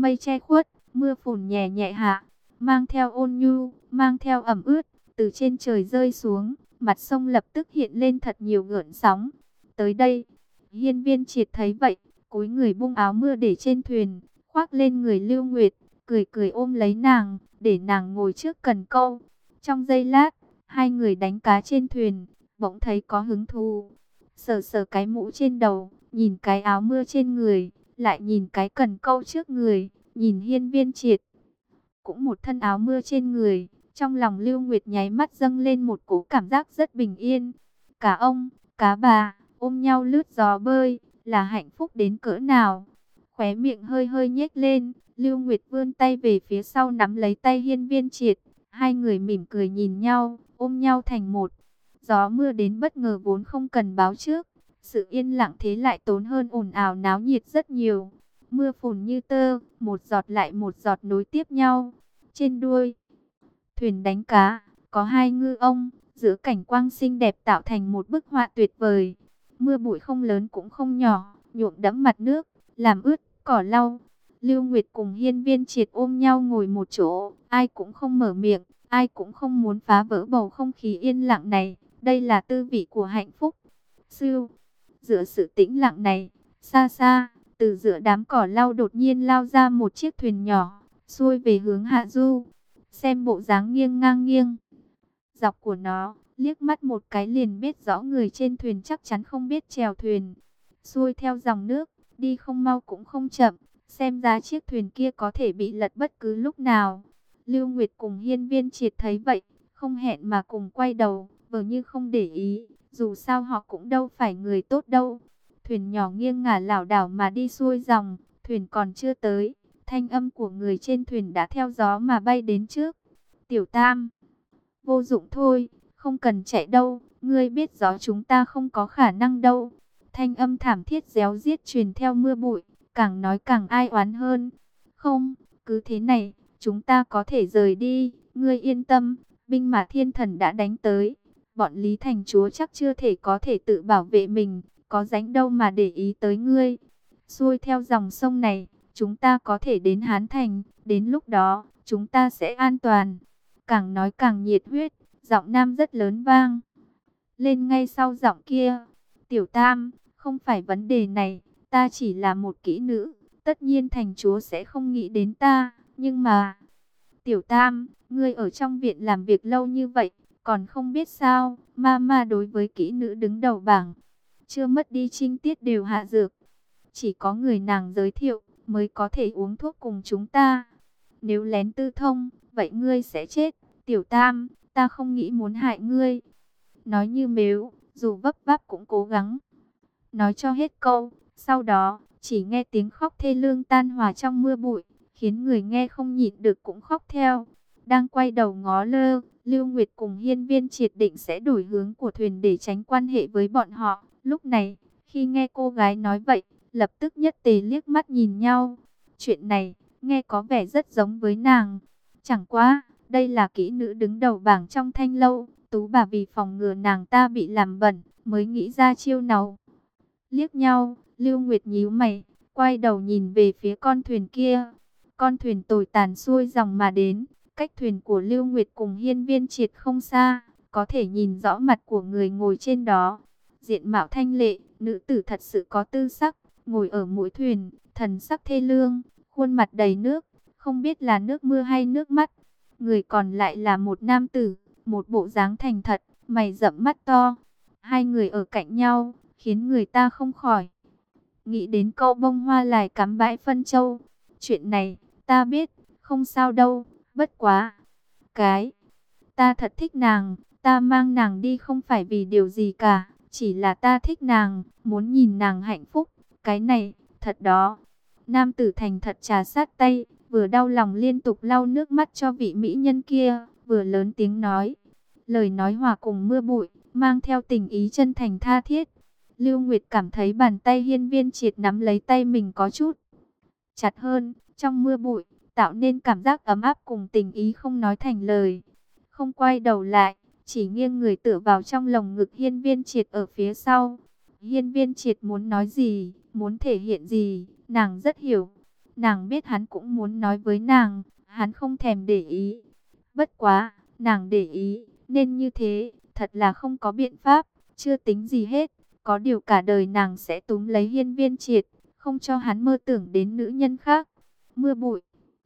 mây che khuất, mưa phùn nhẹ nhẹ hạ, mang theo ôn nhu, mang theo ẩm ướt, từ trên trời rơi xuống, mặt sông lập tức hiện lên thật nhiều gợn sóng. Tới đây, Hiên Viên Triệt thấy vậy, cúi người bung áo mưa để trên thuyền, khoác lên người Lưu Nguyệt, cười cười ôm lấy nàng, để nàng ngồi trước cần câu. Trong giây lát, hai người đánh cá trên thuyền, bỗng thấy có hứng thú. Sờ sờ cái mũ trên đầu, nhìn cái áo mưa trên người, lại nhìn cái cần câu trước người, nhìn Hiên Viên Triệt, cũng một thân áo mưa trên người. Trong lòng Lưu Nguyệt nháy mắt dâng lên một cỗ cảm giác rất bình yên. Cả ông, cá bà, ôm nhau lướt gió bơi, là hạnh phúc đến cỡ nào. Khóe miệng hơi hơi nhếch lên, Lưu Nguyệt vươn tay về phía sau nắm lấy tay Hiên Viên Triệt. Hai người mỉm cười nhìn nhau, ôm nhau thành một. Gió mưa đến bất ngờ vốn không cần báo trước. Sự yên lặng thế lại tốn hơn ồn ào náo nhiệt rất nhiều. Mưa phùn như tơ, một giọt lại một giọt nối tiếp nhau. Trên đuôi thuyền đánh cá, có hai ngư ông, giữa cảnh quang xinh đẹp tạo thành một bức họa tuyệt vời. Mưa bụi không lớn cũng không nhỏ, nhuộm đẫm mặt nước, làm ướt cỏ lau. Lưu Nguyệt cùng Hiên Viên Triệt ôm nhau ngồi một chỗ, ai cũng không mở miệng, ai cũng không muốn phá vỡ bầu không khí yên lặng này. Đây là tư vị của hạnh phúc. Sưu, giữa sự tĩnh lặng này, xa xa, từ giữa đám cỏ lau đột nhiên lao ra một chiếc thuyền nhỏ, xuôi về hướng hạ du. Xem bộ dáng nghiêng ngang nghiêng dọc của nó, liếc mắt một cái liền biết rõ người trên thuyền chắc chắn không biết chèo thuyền. Xuôi theo dòng nước, đi không mau cũng không chậm, xem ra chiếc thuyền kia có thể bị lật bất cứ lúc nào. Lưu Nguyệt cùng Hiên Viên Triệt thấy vậy, không hẹn mà cùng quay đầu, vờ như không để ý, dù sao họ cũng đâu phải người tốt đâu. Thuyền nhỏ nghiêng ngả lảo đảo mà đi xuôi dòng, thuyền còn chưa tới, thanh âm của người trên thuyền đã theo gió mà bay đến trước. Tiểu Tam, vô dụng thôi, không cần chạy đâu, ngươi biết rõ chúng ta không có khả năng đâu. Thanh âm thảm thiết réo riết truyền theo mưa bụi, càng nói càng ai oán hơn. Không, cứ thế này, chúng ta có thể rời đi, ngươi yên tâm, binh mã thiên thần đã đánh tới. Bọn Lý Thành Chúa chắc chưa thể có thể tự bảo vệ mình, có rảnh đâu mà để ý tới ngươi. Xuôi theo dòng sông này, chúng ta có thể đến Hán Thành, đến lúc đó, chúng ta sẽ an toàn. Càng nói càng nhiệt huyết, giọng nam rất lớn vang lên ngay sau giọng kia. Tiểu Tam, không phải vấn đề này, ta chỉ là một kỹ nữ, tất nhiên thành chúa sẽ không nghĩ đến ta, nhưng mà... Tiểu Tam, ngươi ở trong viện làm việc lâu như vậy, còn không biết sao, Mama đối với kỹ nữ đứng đầu bảng, chưa mất đi trinh tiết đều hạ dược. Chỉ có người nàng giới thiệu, mới có thể uống thuốc cùng chúng ta. Nếu lén tư thông, vậy ngươi sẽ chết. Tiểu Tam, ta không nghĩ muốn hại ngươi. Nói như mếu, dù vấp váp cũng cố gắng. Nói cho hết câu, sau đó, chỉ nghe tiếng khóc thê lương tan hòa trong mưa bụi, khiến người nghe không nhịn được cũng khóc theo. Đang quay đầu ngó lơ, Lưu Nguyệt cùng Hiên Viên Triệt định sẽ đổi hướng của thuyền để tránh quan hệ với bọn họ. Lúc này, khi nghe cô gái nói vậy, lập tức nhất tề liếc mắt nhìn nhau. Chuyện này, nghe có vẻ rất giống với nàng. Chẳng qua, đây là kỹ nữ đứng đầu bảng trong Thanh Lâu. Tú bà vì phòng ngừa nàng ta bị làm bẩn, mới nghĩ ra chiêu nào. Liếc nhau, Lưu Nguyệt nhíu mày, quay đầu nhìn về phía con thuyền kia. Con thuyền tồi tàn xuôi dòng mà đến, cách thuyền của Lưu Nguyệt cùng Hiên Viên Triệt không xa, có thể nhìn rõ mặt của người ngồi trên đó. Diện mạo thanh lệ, nữ tử thật sự có tư sắc, ngồi ở mũi thuyền, thần sắc thê lương, khuôn mặt đầy nước, không biết là nước mưa hay nước mắt. Người còn lại là một nam tử, một bộ dáng thành thật, mày rậm mắt to. Hai người ở cạnh nhau, khiến người ta không khỏi nghĩ đến câu bông hoa lài cắm bãi phân châu. Chuyện này, ta biết, không sao đâu, bất quá. Ta thật thích nàng, ta mang nàng đi không phải vì điều gì cả, chỉ là ta thích nàng, muốn nhìn nàng hạnh phúc, cái này, thật đó. Nam tử thành thật trà sát tay, vừa đau lòng liên tục lau nước mắt cho vị mỹ nhân kia, vừa lớn tiếng nói. Lời nói hòa cùng mưa bụi, mang theo tình ý chân thành tha thiết. Lưu Nguyệt cảm thấy bàn tay Hiên Viên Triệt nắm lấy tay mình có chút chặt hơn, trong mưa bụi, tạo nên cảm giác ấm áp cùng tình ý không nói thành lời. Không quay đầu lại, chỉ nghiêng người tựa vào trong lồng ngực Hiên Viên Triệt ở phía sau. Hiên Viên Triệt muốn nói gì, muốn thể hiện gì, nàng rất hiểu. Nàng biết hắn cũng muốn nói với nàng, hắn không thèm để ý. Bất quá, nàng để ý, nên như thế, thật là không có biện pháp, chưa tính gì hết. Có điều cả đời nàng sẽ túm lấy Hiên Viên Triệt, không cho hắn mơ tưởng đến nữ nhân khác. Mưa bụi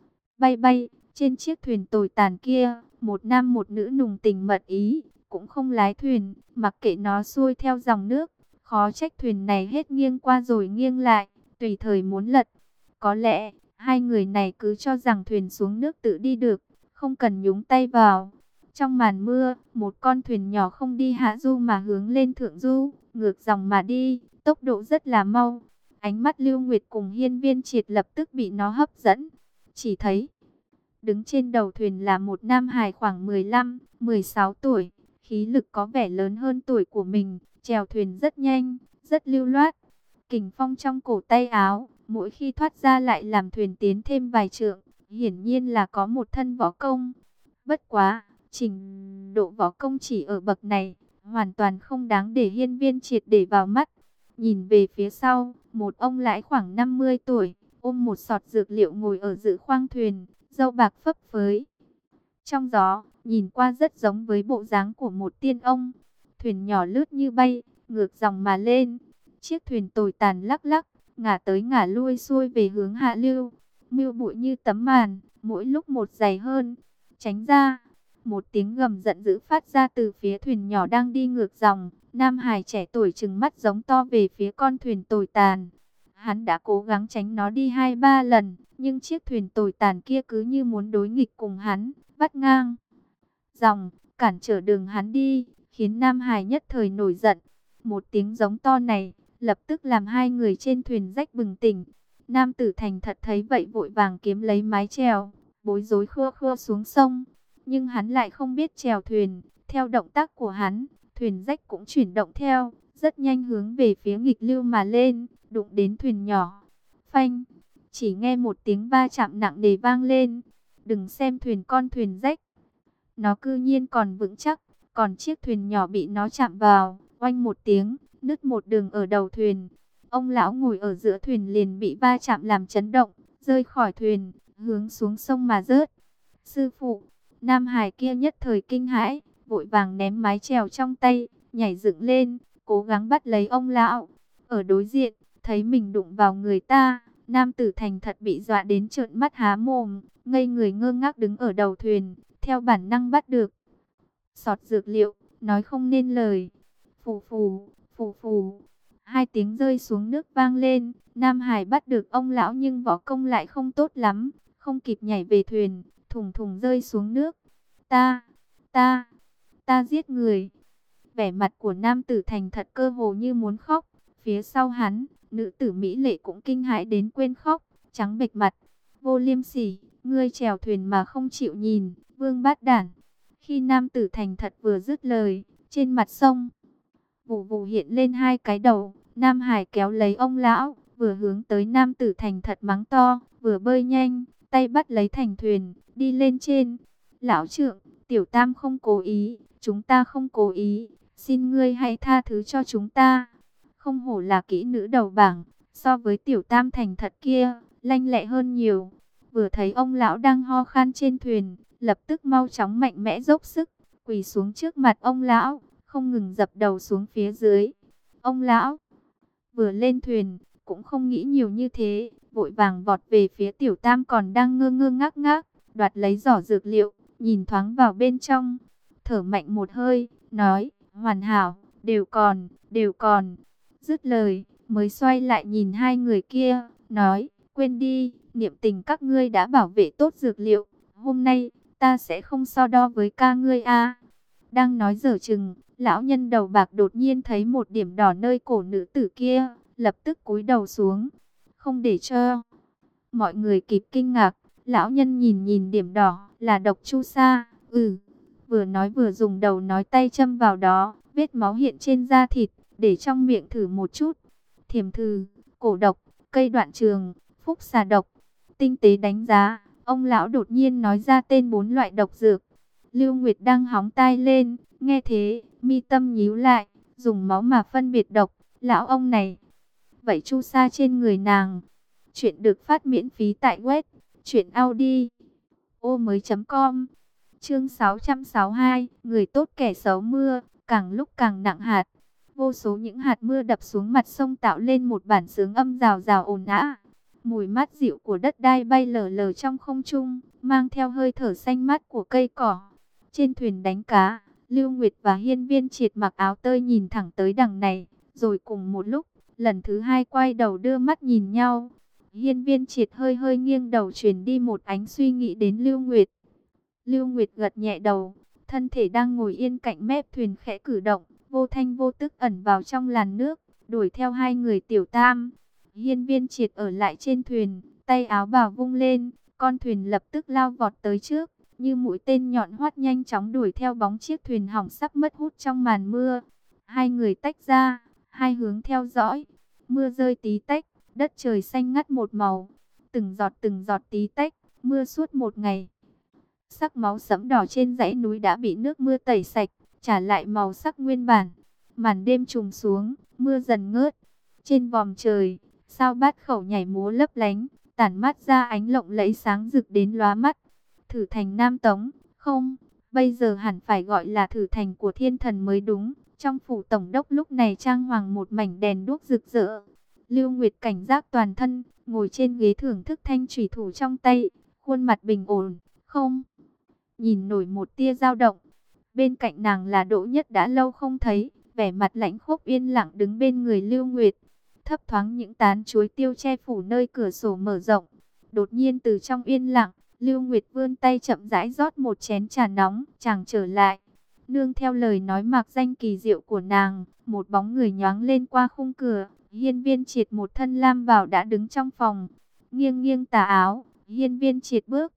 bay bay, trên chiếc thuyền tồi tàn kia, một nam một nữ nùng tình mật ý, cũng không lái thuyền, mặc kệ nó xuôi theo dòng nước. Khó trách thuyền này hết nghiêng qua rồi nghiêng lại, tùy thời muốn lật. Có lẽ, hai người này cứ cho rằng thuyền xuống nước tự đi được, không cần nhúng tay vào. Trong màn mưa, một con thuyền nhỏ không đi hạ du mà hướng lên thượng du, ngược dòng mà đi, tốc độ rất là mau. Ánh mắt Lưu Nguyệt cùng Hiên Viên Triệt lập tức bị nó hấp dẫn. Chỉ thấy, đứng trên đầu thuyền là một nam hài khoảng 15, 16 tuổi, khí lực có vẻ lớn hơn tuổi của mình, chèo thuyền rất nhanh, rất lưu loát. Kình phong trong cổ tay áo, mỗi khi thoát ra lại làm thuyền tiến thêm vài trượng, hiển nhiên là có một thân võ công. Bất quá, trình độ võ công chỉ ở bậc này, hoàn toàn không đáng để Hiên Viên Triệt để vào mắt. Nhìn về phía sau, một ông lão khoảng 50 tuổi, ôm một sọt dược liệu ngồi ở giữa khoang thuyền, râu bạc phấp phới. Trong gió, nhìn qua rất giống với bộ dáng của một tiên ông. Thuyền nhỏ lướt như bay, ngược dòng mà lên. Chiếc thuyền tồi tàn lắc lắc, ngả tới ngả lui xuôi về hướng hạ lưu. Mưu bụi như tấm màn, mỗi lúc một dày hơn. Tránh ra, một tiếng gầm giận dữ phát ra từ phía thuyền nhỏ đang đi ngược dòng. Nam Hải trẻ tuổi trừng mắt giống to về phía con thuyền tồi tàn. Hắn đã cố gắng tránh nó đi 2-3 lần, nhưng chiếc thuyền tồi tàn kia cứ như muốn đối nghịch cùng hắn, vắt ngang dòng, cản trở đường hắn đi, khiến Nam Hải nhất thời nổi giận. Một tiếng giống to này, lập tức làm hai người trên thuyền rách bừng tỉnh. Nam tử thành thật thấy vậy vội vàng kiếm lấy mái chèo, bối rối khua khua xuống sông. Nhưng hắn lại không biết chèo thuyền, theo động tác của hắn, thuyền rách cũng chuyển động theo, rất nhanh hướng về phía nghịch lưu mà lên, đụng đến thuyền nhỏ. Phanh, chỉ nghe một tiếng va chạm nặng nề vang lên. Đừng xem thuyền con thuyền rách, nó cư nhiên còn vững chắc, còn chiếc thuyền nhỏ bị nó chạm vào, oanh một tiếng, nứt một đường ở đầu thuyền. Ông lão ngồi ở giữa thuyền liền bị va chạm làm chấn động, rơi khỏi thuyền, hướng xuống sông mà rớt. Sư phụ, Nam Hải kia nhất thời kinh hãi, vội vàng ném mái chèo trong tay, nhảy dựng lên, cố gắng bắt lấy ông lão. Ở đối diện, thấy mình đụng vào người ta, nam tử thành thật bị dọa đến trợn mắt há mồm, ngây người ngơ ngác đứng ở đầu thuyền, theo bản năng bắt được sọt dược liệu, nói không nên lời. Phù phù, phù phù, hai tiếng rơi xuống nước vang lên. Nam Hải bắt được ông lão nhưng võ công lại không tốt lắm, không kịp nhảy về thuyền, thùng thùng rơi xuống nước. Ta, ta, ta giết người. Vẻ mặt của nam tử thành thật cơ hồ như muốn khóc. Phía sau hắn, nữ tử mỹ lệ cũng kinh hãi đến quên khóc, trắng bệch mặt. Vô liêm sỉ, ngươi chèo thuyền mà không chịu nhìn, vương bát đản. Khi nam tử thành thật vừa dứt lời, trên mặt sông vù vù hiện lên hai cái đầu. Nam Hải kéo lấy ông lão, vừa hướng tới nam tử thành thật mắng to, vừa bơi nhanh, tay bắt lấy thành thuyền, đi lên trên. Lão trượng, tiểu tam không cố ý, chúng ta không cố ý, xin ngươi hãy tha thứ cho chúng ta. Không hổ là kỹ nữ đầu bảng, so với tiểu tam thành thật kia, lanh lẹ hơn nhiều. Vừa thấy ông lão đang ho khan trên thuyền, lập tức mau chóng mạnh mẽ dốc sức, quỳ xuống trước mặt ông lão, không ngừng dập đầu xuống phía dưới. Ông lão vừa lên thuyền, cũng không nghĩ nhiều như thế, vội vàng vọt về phía tiểu tam còn đang ngơ ngơ ngác ngác, đoạt lấy giỏ dược liệu, nhìn thoáng vào bên trong, thở mạnh một hơi, nói, hoàn hảo, đều còn, đều còn. Dứt lời, mới xoay lại nhìn hai người kia, nói, quên đi, niệm tình các ngươi đã bảo vệ tốt dược liệu, hôm nay, ta sẽ không so đo với ca ngươi a. Đang nói dở chừng, lão nhân đầu bạc đột nhiên thấy một điểm đỏ nơi cổ nữ tử kia, lập tức cúi đầu xuống, không để cho mọi người kịp kinh ngạc. Lão nhân nhìn nhìn điểm đỏ là độc chu sa, vừa nói vừa dùng đầu nói tay châm vào đó, vết máu hiện trên da thịt, để trong miệng thử một chút. Thiềm thử, cổ độc, cây đoạn trường, phúc xà độc. Tinh tế đánh giá, ông lão đột nhiên nói ra tên 4 loại độc dược. Lưu Nguyệt đang hóng tai lên, nghe thế, mi tâm nhíu lại, dùng máu mà phân biệt độc. Lão ông này, vậy chu sa trên người nàng, Chuyện được phát miễn phí tại web truyệnaudiomoi.com. Chương 662, người tốt kẻ xấu mưa, càng lúc càng nặng hạt. Vô số những hạt mưa đập xuống mặt sông tạo lên một bản xướng âm rào rào ồn ào. Mùi mát dịu của đất đai bay lờ lờ trong không trung, mang theo hơi thở xanh mát của cây cỏ. Trên thuyền đánh cá, Lưu Nguyệt và Hiên Viên Triệt mặc áo tơi nhìn thẳng tới đằng này, rồi cùng một lúc, lần thứ hai quay đầu đưa mắt nhìn nhau. Hiên Viên Triệt hơi hơi nghiêng đầu truyền đi một ánh suy nghĩ đến Lưu Nguyệt. Lưu Nguyệt gật nhẹ đầu, thân thể đang ngồi yên cạnh mép thuyền khẽ cử động, vô thanh vô tức ẩn vào trong làn nước, đuổi theo hai người Tiểu Tam. Hiên Viên Triệt ở lại trên thuyền, tay áo bào vung lên, con thuyền lập tức lao vọt tới trước, như mũi tên nhọn hoắt nhanh chóng đuổi theo bóng chiếc thuyền hỏng sắp mất hút trong màn mưa. Hai người tách ra, hai hướng theo dõi. Mưa rơi tí tách, đất trời xanh ngắt một màu. Từng giọt tí tách, mưa suốt một ngày. Sắc máu sẫm đỏ trên dãy núi đã bị nước mưa tẩy sạch, trả lại màu sắc nguyên bản. Màn đêm trùng xuống, mưa dần ngớt. Trên vòm trời, sao bát khẩu nhảy múa lấp lánh, tản mát ra ánh lộng lẫy sáng rực đến lóa mắt. Thử thành Nam Tống, không, bây giờ hẳn phải gọi là thử thành của thiên thần mới đúng. Trong phủ tổng đốc lúc này trang hoàng một mảnh đèn đuốc rực rỡ. Lưu Nguyệt cảnh giác toàn thân, ngồi trên ghế thưởng thức thanh thủy thủ trong tay, khuôn mặt bình ổn, không nhìn nổi một tia dao động. Bên cạnh nàng là Đỗ Nhất đã lâu không thấy, vẻ mặt lãnh khốc yên lặng đứng bên người Lưu Nguyệt. Thấp thoáng những tán chuối tiêu che phủ nơi cửa sổ mở rộng. Đột nhiên từ trong yên lặng, Lưu Nguyệt vươn tay chậm rãi rót một chén trà nóng, chàng trở lại. Nương theo lời nói mạc danh kỳ diệu của nàng, một bóng người nhoáng lên qua khung cửa. Hiên Viên Triệt một thân lam bào đã đứng trong phòng, nghiêng nghiêng tà áo. Hiên Viên Triệt bước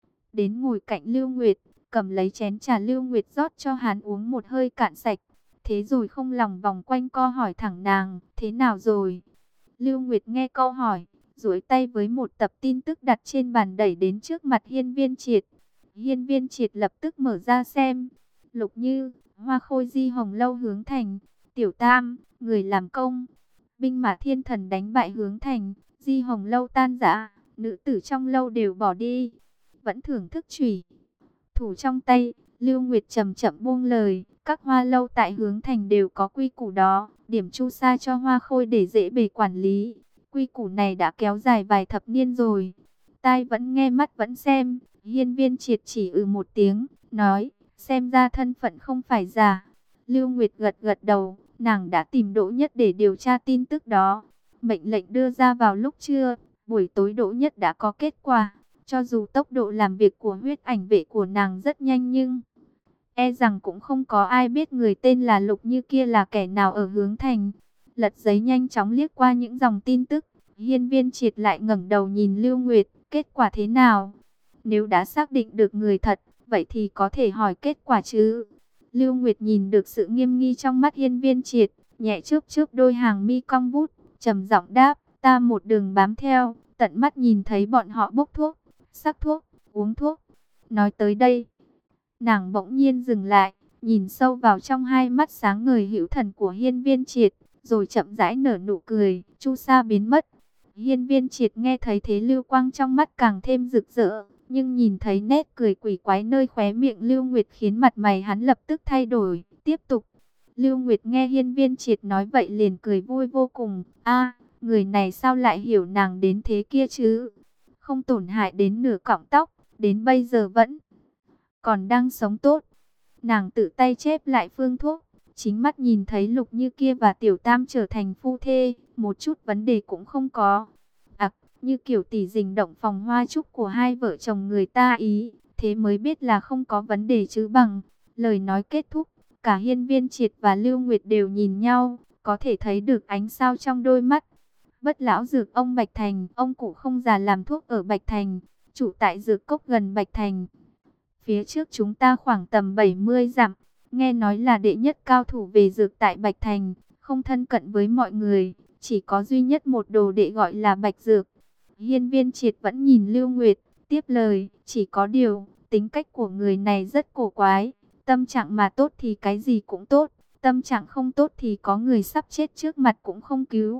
đến ngồi cạnh Lưu Nguyệt, cầm lấy chén trà Lưu Nguyệt rót cho hắn uống một hơi cạn sạch. Thế rồi không lòng vòng quanh co hỏi thẳng nàng, thế nào rồi? Lưu Nguyệt nghe câu hỏi, duỗi tay với một tập tin tức đặt trên bàn đẩy đến trước mặt Hiên Viên Triệt. Hiên Viên Triệt lập tức mở ra xem. Lục Như, Hoa Khôi Di Hồng Lâu hướng thành, Tiểu Tam, người làm công. Binh mã thiên thần đánh bại hướng thành, Di Hồng Lâu tan rã, nữ tử trong lâu đều bỏ đi. Vẫn thưởng thức chủy thủ trong tay, Lưu Nguyệt chậm chậm buông lời, các hoa lâu tại hướng thành đều có quy củ đó, điểm chu sa cho Hoa Khôi để dễ bề quản lý. Quy củ này đã kéo dài vài thập niên rồi. Tai vẫn nghe mắt vẫn xem. Hiên Viên Triệt chỉ một tiếng, nói, xem ra thân phận không phải giả. Lưu Nguyệt gật gật đầu, nàng đã tìm Đỗ Nhất để điều tra tin tức đó. Mệnh lệnh đưa ra vào lúc trưa, buổi tối Đỗ Nhất đã có kết quả. Cho dù tốc độ làm việc của huyết ảnh vệ của nàng rất nhanh nhưng e rằng cũng không có ai biết người tên là Lục Như kia là kẻ nào ở hướng thành. Lật giấy nhanh chóng liếc qua những dòng tin tức. Hiên Viên Triệt lại ngẩng đầu nhìn Lưu Nguyệt, kết quả thế nào? Nếu đã xác định được người thật, vậy thì có thể hỏi kết quả chứ? Lưu Nguyệt nhìn được sự nghiêm nghi trong mắt Hiên Viên Triệt, nhẹ chớp chớp đôi hàng mi cong vút, trầm giọng đáp, ta một đường bám theo, tận mắt nhìn thấy bọn họ bốc thuốc, sắc thuốc, uống thuốc. Nói tới đây, nàng bỗng nhiên dừng lại, nhìn sâu vào trong hai mắt sáng ngời hữu thần của Hiên Viên Triệt, rồi chậm rãi nở nụ cười, chu sa biến mất. Hiên Viên Triệt nghe thấy thế lưu quang trong mắt càng thêm rực rỡ, nhưng nhìn thấy nét cười quỷ quái nơi khóe miệng Lưu Nguyệt khiến mặt mày hắn lập tức thay đổi, tiếp tục. Lưu Nguyệt nghe Hiên Viên Triệt nói vậy liền cười vui vô cùng, a, người này sao lại hiểu nàng đến thế kia chứ? Không tổn hại đến nửa cọng tóc, đến bây giờ vẫn còn đang sống tốt. Nàng tự tay chép lại phương thuốc, chính mắt nhìn thấy Lục Như kia và Tiểu Tam trở thành phu thê, một chút vấn đề cũng không có. Như kiểu tỷ dình động phòng hoa trúc của hai vợ chồng người ta ý, thế mới biết là không có vấn đề chứ bằng. Lời nói kết thúc, cả Hiên Viên Triệt và Lưu Nguyệt đều nhìn nhau, có thể thấy được ánh sao trong đôi mắt. Bất lão dược ông Bạch Thành, ông cụ không già làm thuốc ở Bạch Thành, chủ tại dược cốc gần Bạch Thành. Phía trước chúng ta khoảng tầm 70 dặm, nghe nói là đệ nhất cao thủ về dược tại Bạch Thành, không thân cận với mọi người, chỉ có duy nhất một đồ đệ gọi là Bạch Dược. Hiên Viên Triệt vẫn nhìn Lưu Nguyệt, tiếp lời, chỉ có điều, tính cách của người này rất cổ quái, tâm trạng mà tốt thì cái gì cũng tốt, tâm trạng không tốt thì có người sắp chết trước mặt cũng không cứu.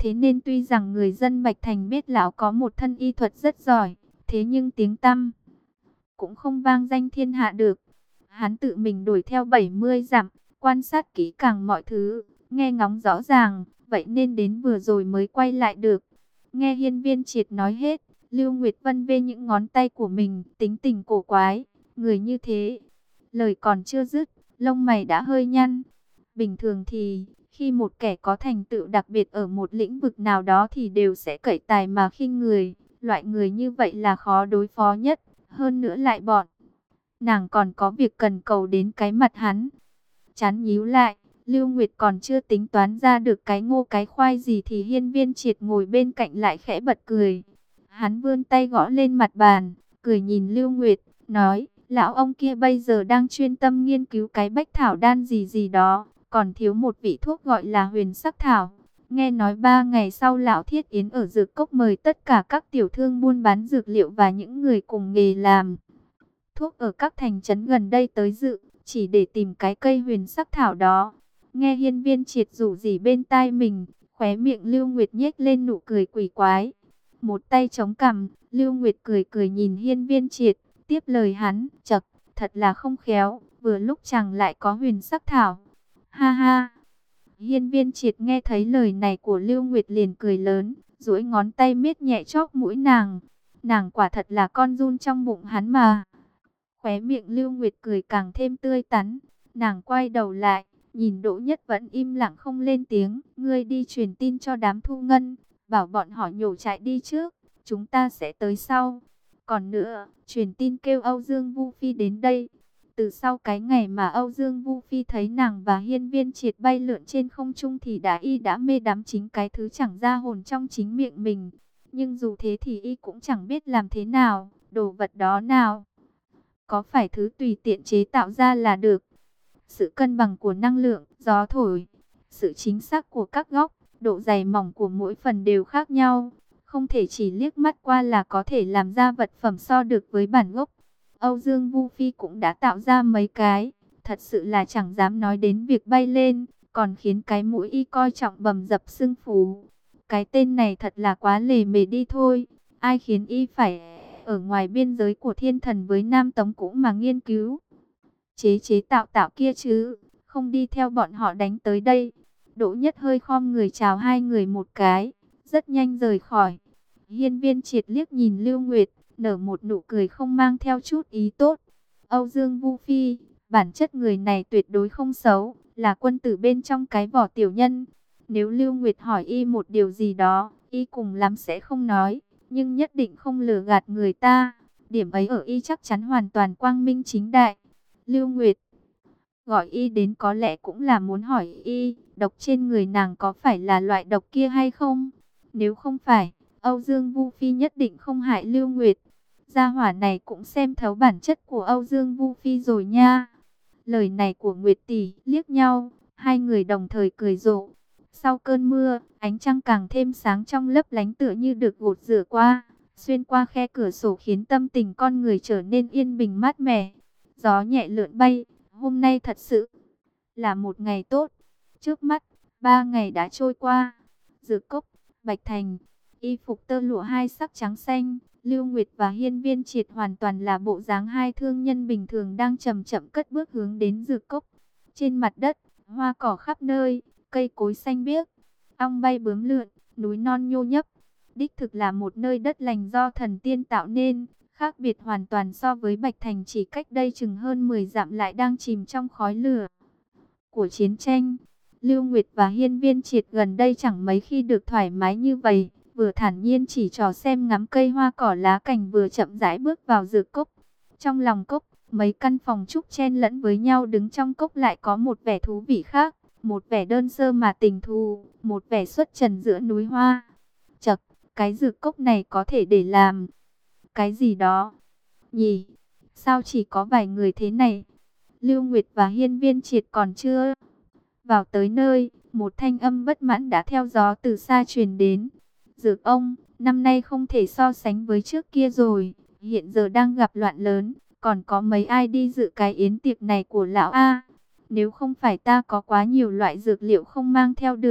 Thế nên tuy rằng người dân Bạch Thành biết lão có một thân y thuật rất giỏi, thế nhưng tiếng tăm cũng không vang danh thiên hạ được. Hắn tự mình đuổi theo 70 dặm, quan sát kỹ càng mọi thứ, nghe ngóng rõ ràng, vậy nên đến vừa rồi mới quay lại được. Nghe Hiên Viên Triệt nói hết, Lưu Nguyệt Vân vê những ngón tay của mình, tính tình cổ quái, người như thế. Lời còn chưa dứt, lông mày đã hơi nhăn. Bình thường thì, khi một kẻ có thành tựu đặc biệt ở một lĩnh vực nào đó thì đều sẽ cậy tài mà khinh người. Loại người như vậy là khó đối phó nhất, hơn nữa lại bọn nàng còn có việc cần cầu đến cái mặt hắn. Chán nhíu lại, Lưu Nguyệt còn chưa tính toán ra được cái ngô cái khoai gì thì Hiên Viên Triệt ngồi bên cạnh lại khẽ bật cười. Hắn vươn tay gõ lên mặt bàn, cười nhìn Lưu Nguyệt, nói, lão ông kia bây giờ đang chuyên tâm nghiên cứu cái bách thảo đan gì gì đó, còn thiếu một vị thuốc gọi là huyền sắc thảo. Nghe nói 3 ngày sau lão Thiết Yến ở Dược Cốc mời tất cả các tiểu thương buôn bán dược liệu và những người cùng nghề làm thuốc ở các thành trấn gần đây tới dự, chỉ để tìm cái cây huyền sắc thảo đó. Nghe Hiên Viên Triệt rủ rỉ bên tai mình, khóe miệng Lưu Nguyệt nhếch lên nụ cười quỷ quái. Một tay chống cằm, Lưu Nguyệt cười cười nhìn Hiên Viên Triệt, tiếp lời hắn, chậc, thật là không khéo, vừa lúc chẳng lại có huyền sắc thảo. Ha ha. Hiên Viên Triệt nghe thấy lời này của Lưu Nguyệt liền cười lớn, duỗi ngón tay miết nhẹ chóp mũi nàng. Nàng quả thật là con giun trong bụng hắn mà. Khóe miệng Lưu Nguyệt cười càng thêm tươi tắn. Nàng quay đầu lại, nhìn Đỗ Nhất vẫn im lặng không lên tiếng. Ngươi đi truyền tin cho đám Thu Ngân, bảo bọn họ nhổ chạy đi trước, chúng ta sẽ tới sau. Còn nữa, truyền tin kêu Âu Dương Vu Phi đến đây. Từ sau cái ngày mà Âu Dương Vu Phi thấy nàng và Hiên Viên Triệt bay lượn trên không trung thì đã mê đắm chính cái thứ chẳng ra hồn trong chính miệng mình. Nhưng dù thế thì y cũng chẳng biết làm thế nào, đồ vật đó nào có phải thứ tùy tiện chế tạo ra là được. Sự cân bằng của năng lượng, gió thổi, sự chính xác của các góc, độ dày mỏng của mỗi phần đều khác nhau. Không thể chỉ liếc mắt qua là có thể làm ra vật phẩm so được với bản gốc. Âu Dương Vu Phi cũng đã tạo ra mấy cái, thật sự là chẳng dám nói đến việc bay lên, còn khiến cái mũi y coi trọng bầm dập sưng phù. Cái tên này thật là quá lề mề đi thôi, ai khiến y phải ở ngoài biên giới của thiên thần với Nam Tống cũng mà nghiên cứu chế tạo kia chứ, không đi theo bọn họ đánh tới đây. Đỗ Nhất hơi khom người chào hai người một cái, rất nhanh rời khỏi. Hiên Viên Triệt liếc nhìn Lưu Nguyệt, nở một nụ cười không mang theo chút ý tốt. Âu Dương Vu Phi, bản chất người này tuyệt đối không xấu, là quân tử bên trong cái vỏ tiểu nhân. Nếu Lưu Nguyệt hỏi y một điều gì đó, y cùng lắm sẽ không nói, nhưng nhất định không lừa gạt người ta. Điểm ấy ở y chắc chắn hoàn toàn quang minh chính đại. Lưu Nguyệt gọi y đến có lẽ cũng là muốn hỏi y, độc trên người nàng có phải là loại độc kia hay không? Nếu không phải, Âu Dương Vu Phi nhất định không hại Lưu Nguyệt. Gia hỏa này cũng xem thấu bản chất của Âu Dương Vu Phi rồi nha. Lời này của Nguyệt tỷ liếc nhau, hai người đồng thời cười rộ. Sau cơn mưa, ánh trăng càng thêm sáng trong lấp lánh tựa như được gột rửa qua, xuyên qua khe cửa sổ khiến tâm tình con người trở nên yên bình mát mẻ. Gió nhẹ lượn bay, hôm nay thật sự là một ngày tốt. Trước mắt, 3 ngày đã trôi qua. Dược Cốc, Bạch Thành, y phục tơ lụa hai sắc trắng xanh, Lưu Nguyệt và Hiên Viên Triệt hoàn toàn là bộ dáng hai thương nhân bình thường đang chậm chậm cất bước hướng đến Dược Cốc. Trên mặt đất, hoa cỏ khắp nơi, cây cối xanh biếc, ong bay bướm lượn, núi non nhô nhấp. Đích thực là một nơi đất lành do thần tiên tạo nên, khác biệt hoàn toàn so với Bạch Thành chỉ cách đây chừng hơn 10 dặm lại đang chìm trong khói lửa của chiến tranh. Lưu Nguyệt và Hiên Viên Triệt gần đây chẳng mấy khi được thoải mái như vậy, vừa thản nhiên chỉ trò xem ngắm cây hoa cỏ lá cành vừa chậm rãi bước vào Dược Cốc. Trong lòng cốc, mấy căn phòng trúc chen lẫn với nhau đứng trong cốc lại có một vẻ thú vị khác, một vẻ đơn sơ mà tình thù, một vẻ xuất trần giữa núi hoa. Chậc, cái Dược Cốc này có thể để làm cái gì đó nhỉ? Sao chỉ có vài người thế này? Lưu Nguyệt và Hiên Viên Triệt còn chưa vào tới nơi, một thanh âm bất mãn đã theo gió từ xa truyền đến. Dược ông, năm nay không thể so sánh với trước kia rồi, hiện giờ đang gặp loạn lớn, còn có mấy ai đi dự cái yến tiệc này của lão A? Nếu không phải ta có quá nhiều loại dược liệu không mang theo được,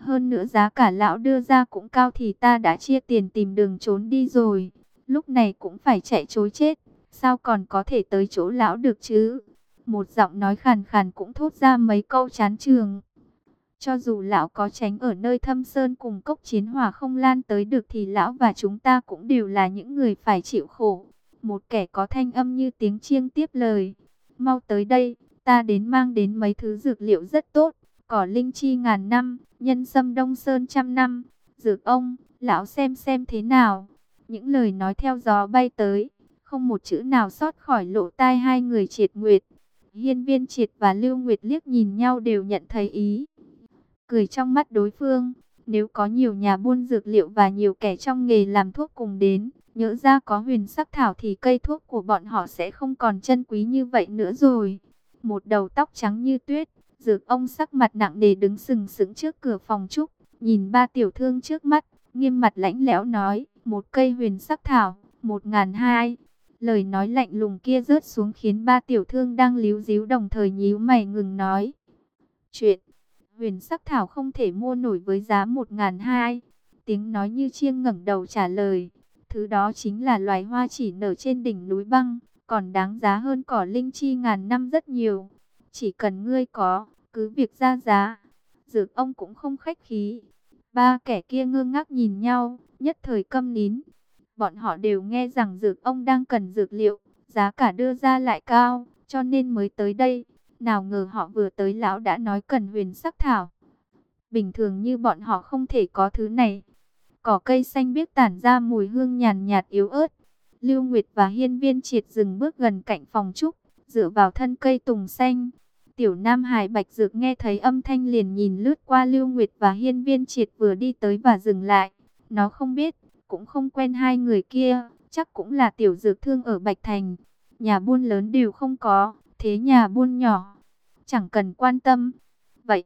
Hơn nữa giá cả lão đưa ra cũng cao thì ta đã chia tiền tìm đường trốn đi rồi. Lúc này cũng phải chạy trối chết. Sao còn có thể tới chỗ lão được chứ? Một giọng nói khàn khàn cũng thốt ra mấy câu chán chường. Cho dù lão có tránh ở nơi thâm sơn cùng cốc chiến hỏa không lan tới được thì lão và chúng ta cũng đều là những người phải chịu khổ. Một kẻ có thanh âm như tiếng chiêng tiếp lời. Mau tới đây, ta đến mang đến mấy thứ dược liệu rất tốt. Cỏ linh chi ngàn năm, nhân sâm đông sơn trăm năm. Dược ông, lão xem thế nào. Những lời nói theo gió bay tới, không một chữ nào sót khỏi lỗ tai hai người Triệt Nguyệt. Hiên Viên Triệt và Lưu Nguyệt liếc nhìn nhau đều nhận thấy ý cười trong mắt đối phương. Nếu có nhiều nhà buôn dược liệu và nhiều kẻ trong nghề làm thuốc cùng đến, nhỡ ra có huyền sắc thảo thì cây thuốc của bọn họ sẽ không còn chân quý như vậy nữa rồi. Một đầu tóc trắng như tuyết, Dược ông sắc mặt nặng nề đứng sừng sững trước cửa phòng trúc, nhìn ba tiểu thương trước mắt, nghiêm mặt lãnh lẽo nói, một cây huyền sắc thảo, 1.200. Lời nói lạnh lùng kia rớt xuống khiến ba tiểu thương đang líu ríu đồng thời nhíu mày ngừng nói. Chuyện huyền sắc thảo không thể mua nổi với giá 1.200. Tiếng nói như chiêng ngẩng đầu trả lời. Thứ đó chính là loài hoa chỉ nở trên đỉnh núi băng, còn đáng giá hơn cỏ linh chi ngàn năm rất nhiều. Chỉ cần ngươi có, cứ việc ra giá. Dược ông cũng không khách khí. Ba kẻ kia ngơ ngác nhìn nhau, nhất thời câm nín. Bọn họ đều nghe rằng dược ông đang cần dược liệu, giá cả đưa ra lại cao, cho nên mới tới đây. Nào ngờ họ vừa tới lão đã nói cần huyền sắc thảo. Bình thường như bọn họ không thể có thứ này. Cỏ cây xanh biếc tản ra mùi hương nhàn nhạt yếu ớt. Lưu Nguyệt và Hiên Viên Triệt dừng bước gần cạnh phòng trúc, dựa vào thân cây tùng xanh. Tiểu Nam Hải Bạch Dược nghe thấy âm thanh liền nhìn lướt qua Lưu Nguyệt và Hiên Viên Triệt vừa đi tới và dừng lại. Nó không biết, cũng không quen hai người kia, chắc cũng là tiểu dược thương ở Bạch Thành. Nhà buôn lớn đều không có, thế nhà buôn nhỏ chẳng cần quan tâm. Vậy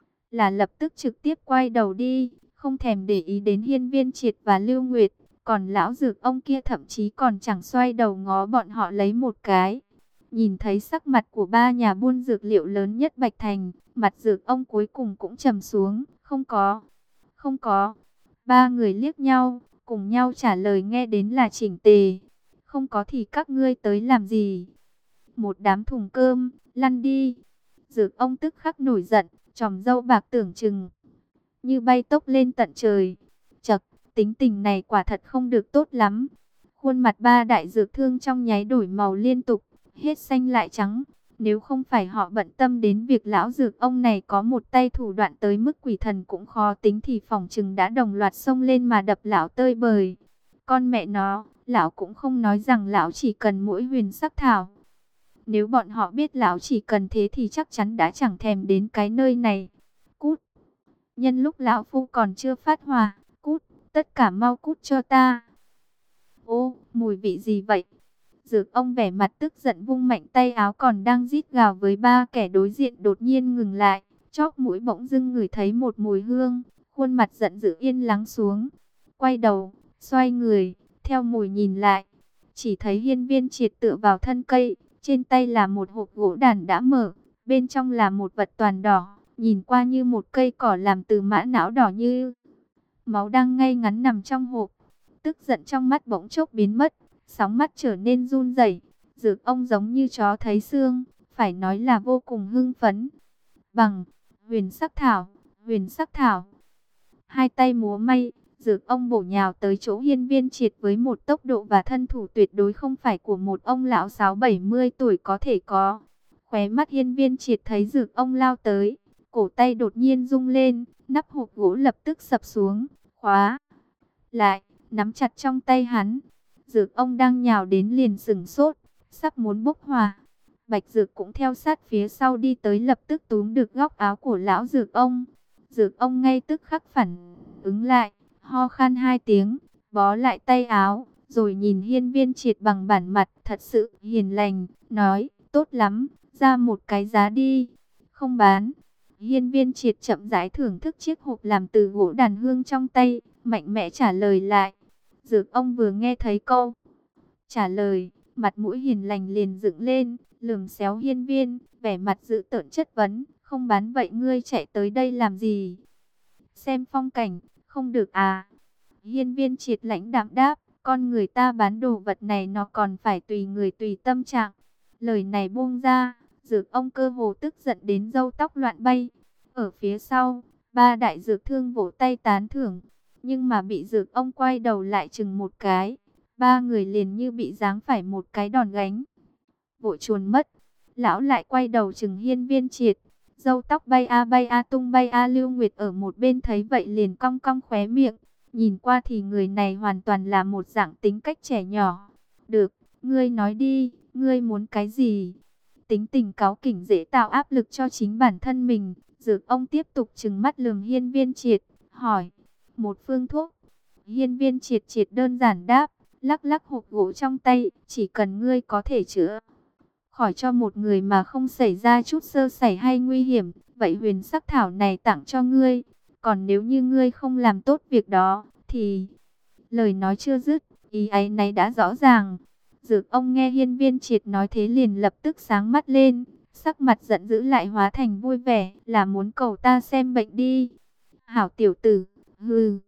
là lập tức trực tiếp quay đầu đi, không thèm để ý đến Hiên Viên Triệt và Lưu Nguyệt. Còn lão dược ông kia thậm chí còn chẳng xoay đầu ngó bọn họ lấy một cái. Nhìn thấy sắc mặt của ba nhà buôn dược liệu lớn nhất Bạch Thành, mặt dược ông cuối cùng cũng trầm xuống. Không có, không có. Ba người liếc nhau, cùng nhau trả lời nghe đến là chỉnh tề. Không có thì các ngươi tới làm gì? Một đám thùng cơm, lăn đi. Dược ông tức khắc nổi giận, chòm râu bạc tưởng chừng như bay tốc lên tận trời. Chậc, tính tình này quả thật không được tốt lắm. Khuôn mặt ba đại dược thương trong nháy đổi màu liên tục, hết xanh lại trắng. Nếu không phải họ bận tâm đến việc lão dược ông này có một tay thủ đoạn tới mức quỷ thần cũng khó tính thì phỏng chừng đã đồng loạt xông lên mà đập lão tơi bời. Con mẹ nó, lão cũng không nói rằng lão chỉ cần mỗi huyền sắc thảo. Nếu bọn họ biết lão chỉ cần thế thì chắc chắn đã chẳng thèm đến cái nơi này. Cút! Nhân lúc lão phu còn chưa phát hỏa, cút! Tất cả mau cút cho ta! Ô, mùi vị gì vậy? Dược ông vẻ mặt tức giận vung mạnh tay áo còn đang rít gào với ba kẻ đối diện đột nhiên ngừng lại. Chóp mũi bỗng dưng ngửi thấy một mùi hương, khuôn mặt giận dữ yên lắng xuống. Quay đầu, xoay người, theo mùi nhìn lại. Chỉ thấy Hiên Viên Triệt tựa vào thân cây, trên tay là một hộp gỗ đàn đã mở, bên trong là một vật toàn đỏ, nhìn qua như một cây cỏ làm từ mã não đỏ như máu đang ngay ngắn nằm trong hộp. Tức giận trong mắt bỗng chốc biến mất, sóng mắt trở nên run rẩy. Dược ông giống như chó thấy xương, phải nói là vô cùng hưng phấn. Bằng huyền sắc thảo, huyền sắc thảo. Hai tay múa may, dược ông bổ nhào tới chỗ Hiên Viên Triệt với một tốc độ và thân thủ tuyệt đối không phải của một ông lão 60-70 tuổi có thể có. Khóe mắt Hiên Viên Triệt thấy dược ông lao tới, cổ tay đột nhiên rung lên, nắp hộp gỗ lập tức sập xuống, khóa lại, nắm chặt trong tay hắn. Dược ông đang nhào đến liền sửng sốt, sắp muốn bốc hỏa. Bạch Dược cũng theo sát phía sau đi tới lập tức túm được góc áo của lão dược ông. Dược ông ngay tức khắc phản ứng lại, ho khan hai tiếng, bó lại tay áo, rồi nhìn Hiên Viên Triệt bằng bản mặt thật sự hiền lành, nói, tốt lắm, ra một cái giá đi, không bán. Hiên Viên Triệt chậm rãi thưởng thức chiếc hộp làm từ gỗ đàn hương trong tay, mạnh mẽ trả lời lại. Dược ông vừa nghe thấy câu trả lời, mặt mũi hiền lành liền dựng lên, lườm xéo Hiên Viên, vẻ mặt dữ tợn chất vấn, không bán vậy ngươi chạy tới đây làm gì? xem phong cảnh, không được à? Hiên Viên Triệt lãnh đạm đáp, con người ta bán đồ vật này nó còn phải tùy người tùy tâm trạng. Lời này buông ra, Dược ông cơ hồ tức giận đến râu tóc loạn bay. Ở phía sau, ba đại dược thương vỗ tay tán thưởng, nhưng mà bị Dược ông quay đầu lại chừng một cái. Ba người liền như bị giáng phải một cái đòn gánh, vội chuồn mất. Lão lại quay đầu chừng Hiên Viên Triệt, râu tóc bay a tung bay a. Lưu Nguyệt ở một bên thấy vậy liền cong cong khóe miệng. Nhìn qua thì người này hoàn toàn là một dạng tính cách trẻ nhỏ. Được, ngươi nói đi, ngươi muốn cái gì? Tính tình cáu kỉnh dễ tạo áp lực cho chính bản thân mình. Dược ông tiếp tục trừng mắt lườm Hiên Viên Triệt, hỏi, một phương thuốc. Hiên Viên Triệt triệt đơn giản đáp, lắc lắc hộp gỗ trong tay, chỉ cần ngươi có thể chữa khỏi cho một người mà không xảy ra chút sơ sẩy hay nguy hiểm, vậy huyền sắc thảo này tặng cho ngươi. Còn nếu như ngươi không làm tốt việc đó, thì... Lời nói chưa dứt, ý ấy nấy đã rõ ràng. Dược ông nghe Hiên Viên Triệt nói thế liền lập tức sáng mắt lên, sắc mặt giận dữ lại hóa thành vui vẻ, là muốn cầu ta xem bệnh đi. Hảo tiểu tử, hừ,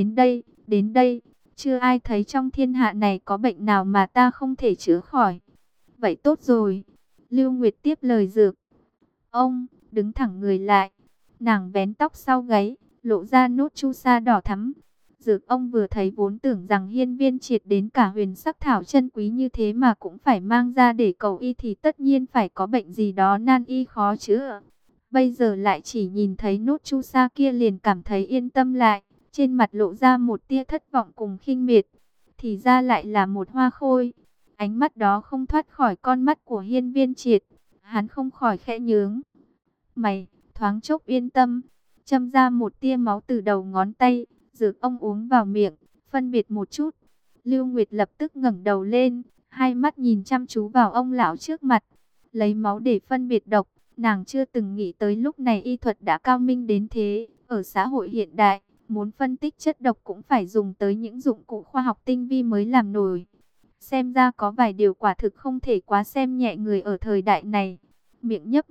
đến đây, chưa ai thấy trong thiên hạ này có bệnh nào mà ta không thể chữa khỏi. Vậy tốt rồi. Lưu Nguyệt tiếp lời Dược ông, đứng thẳng người lại. Nàng vén tóc sau gáy, lộ ra nốt chu sa đỏ thắm. Dược ông vừa thấy vốn tưởng rằng Hiên Viên Triệt đến cả huyền sắc thảo chân quý như thế mà cũng phải mang ra để cầu y thì tất nhiên phải có bệnh gì đó nan y khó chữa. Bây giờ lại chỉ nhìn thấy nốt chu sa kia liền cảm thấy yên tâm lại. Trên mặt lộ ra một tia thất vọng cùng khinh miệt. Thì ra lại là một hoa khôi. Ánh mắt đó không thoát khỏi con mắt của Hiên Viên Triệt. Hắn không khỏi khẽ nhướng mày, thoáng chốc yên tâm. Châm ra một tia máu từ đầu ngón tay. Dược ông uống vào miệng, phân biệt một chút. Lưu Nguyệt lập tức ngẩng đầu lên, hai mắt nhìn chăm chú vào ông lão trước mặt. Lấy máu để phân biệt độc, nàng chưa từng nghĩ tới lúc này y thuật đã cao minh đến thế. Ở xã hội hiện đại, muốn phân tích chất độc cũng phải dùng tới những dụng cụ khoa học tinh vi mới làm nổi. Xem ra có vài điều quả thực không thể quá xem nhẹ người ở thời đại này. Miệng nhấp